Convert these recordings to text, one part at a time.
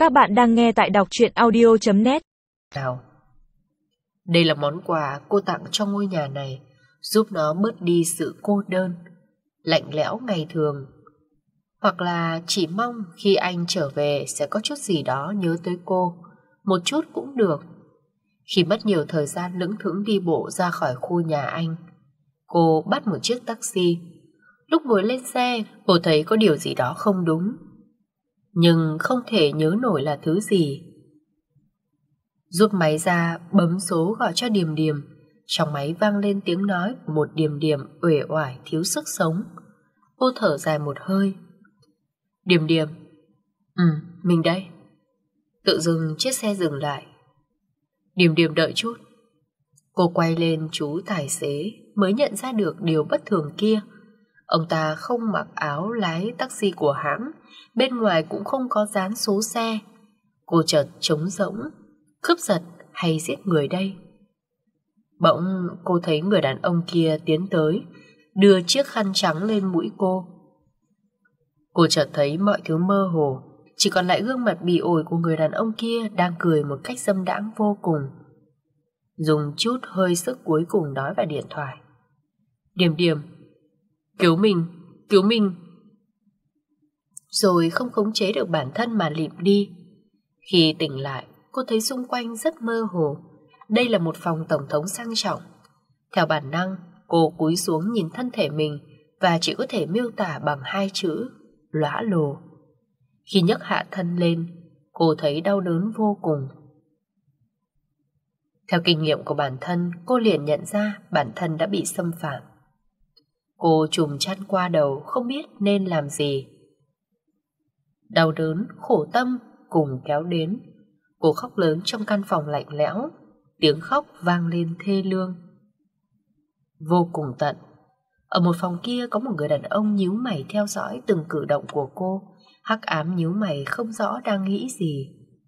Các bạn đang nghe tại đọc truyện audio.net. Nào, đây là món quà cô tặng cho ngôi nhà này, giúp nó bớt đi sự cô đơn, lạnh lẽo ngày thường. Hoặc là chỉ mong khi anh trở về sẽ có chút gì đó nhớ tới cô, một chút cũng được. Khi mất nhiều thời gian lững thững đi bộ ra khỏi khu nhà anh, cô bắt một chiếc taxi. Lúc ngồi lên xe, cô thấy có điều gì đó không đúng, nhưng không thể nhớ nổi là thứ gì. Rút máy ra, bấm số gọi cho Điềm Điềm. Trong máy vang lên tiếng nói của một Điềm Điềm uể oải thiếu sức sống. Cô thở dài một hơi. Điềm Điềm. Mình đây. Tự dưng chiếc xe dừng lại. Điềm Điềm đợi chút. Cô quay lên chú tài xế mới nhận ra được điều bất thường kia. Ông ta không mặc áo lái taxi của hãng, bên ngoài cũng không có dán số xe. Cô chợt trống rỗng. Cướp giật hay giết người đây? Bỗng cô thấy người đàn ông kia tiến tới, đưa chiếc khăn trắng lên mũi cô. Cô chợt thấy mọi thứ mơ hồ, chỉ còn lại gương mặt bỉ ổi của người đàn ông kia đang cười một cách dâm đãng vô cùng. Dùng chút hơi sức cuối cùng nói vào điện thoại. Điềm Điềm, cứu mình, cứu mình. Rồi không khống chế được bản thân mà lịm đi. Khi tỉnh lại, cô thấy xung quanh rất mơ hồ. Đây là một phòng tổng thống sang trọng. Theo bản năng, cô cúi xuống nhìn thân thể mình và chỉ có thể miêu tả bằng hai chữ: lõa lồ. Khi nhấc hạ thân lên, cô thấy đau đớn vô cùng. Theo kinh nghiệm của bản thân, cô liền nhận ra bản thân đã bị xâm phạm. Cô trùm chăn qua đầu, không biết nên làm gì. Đau đớn, khổ tâm cùng kéo đến. Cô khóc lớn trong căn phòng lạnh lẽo. Tiếng khóc vang lên thê lương, vô cùng tận. Ở một phòng kia có một người đàn ông nhíu mày theo dõi từng cử động của cô. Hắc ám nhíu mày không rõ đang nghĩ gì.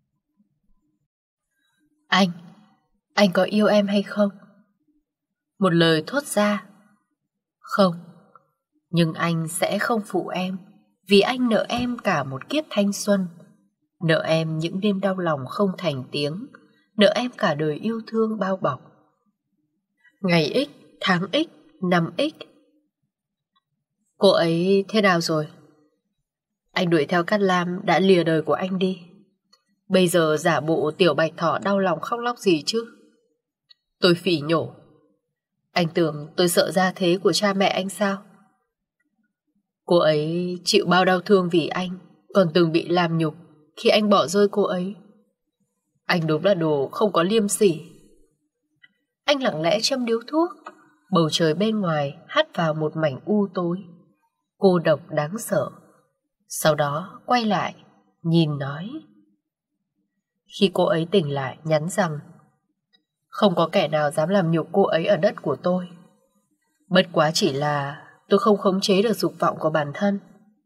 Anh có yêu em hay không? Một lời thốt ra. Không. Nhưng anh sẽ không phụ em, vì anh nợ em cả một kiếp thanh xuân. Nợ em những đêm đau lòng không thành tiếng. Nợ em cả đời yêu thương bao bọc. Ngày X, tháng X, năm X. Cô ấy thế nào rồi? Anh đuổi theo Cát Lam đã lìa đời của anh đi. Bây giờ giả bộ tiểu bạch thỏ đau lòng khóc lóc gì chứ? Tôi phỉ nhổ. Anh tưởng tôi sợ gia thế của cha mẹ anh sao? Cô ấy chịu bao đau thương vì anh, còn từng bị làm nhục khi anh bỏ rơi cô ấy. Anh đúng là đồ không có liêm sỉ. Anh lặng lẽ châm điếu thuốc. Bầu trời bên ngoài hắt vào một mảnh u tối, cô độc đáng sợ. Sau đó quay lại nhìn nói. Khi cô ấy tỉnh lại nhắn rằng không có kẻ nào dám làm nhục cô ấy ở đất của tôi. Bất quá chỉ là tôi không khống chế được dục vọng của bản thân.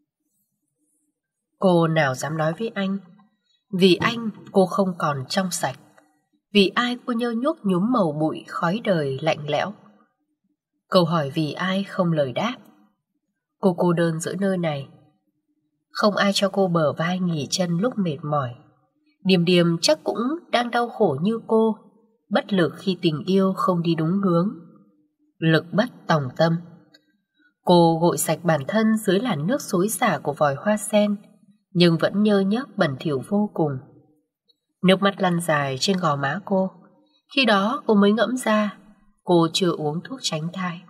Cô nào dám nói với anh. Vì anh cô không còn trong sạch. Vì ai cô nhơ nhuốc nhúm màu bụi khói đời lạnh lẽo. Câu hỏi vì ai không lời đáp. Cô cô đơn giữa nơi này. Không ai cho cô bờ vai nghỉ chân lúc mệt mỏi. Điềm Điềm chắc cũng đang đau khổ như cô, bất lực khi tình yêu không đi đúng hướng. Lực bất tòng tâm. Cô gội sạch bản thân dưới làn nước xối xả của vòi hoa sen, nhưng vẫn nhơ nhớp bẩn thỉu vô cùng. Nước mắt lăn dài trên gò má cô. Khi đó cô mới ngẫm ra cô chưa uống thuốc tránh thai.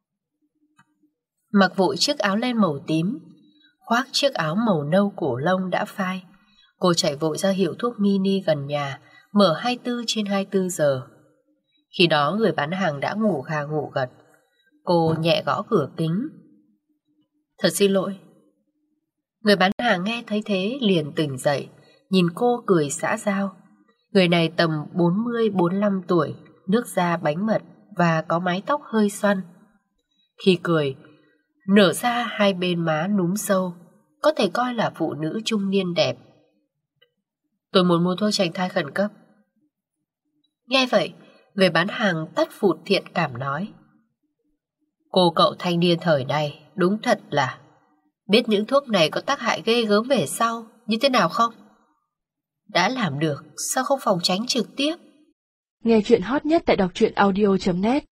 Mặc vội chiếc áo len màu tím, khoác chiếc áo màu nâu cổ lông đã phai, cô chạy vội ra hiệu thuốc mini gần nhà, mở 24/24 giờ. Khi đó người bán hàng đã ngủ gà ngủ gật. Cô nhẹ gõ cửa kính. Thật xin lỗi. Người bán hàng nghe thấy thế liền tỉnh dậy, nhìn cô cười xã giao. Người này tầm 40-45 tuổi, nước da bánh mật và có mái tóc hơi xoăn. Khi cười, nở ra hai bên má núm sâu, có thể coi là phụ nữ trung niên đẹp. Tôi muốn mua thuốc tránh thai khẩn cấp. Nghe vậy, người bán hàng tắt phụt thiện cảm nói. Cô cậu thanh niên thời này đúng thật là biết những thuốc này có tác hại ghê gớm về sau như thế nào không? Đã làm được, sao không phòng tránh trực tiếp? Nghe chuyện hot nhất tại đọc truyện audio.net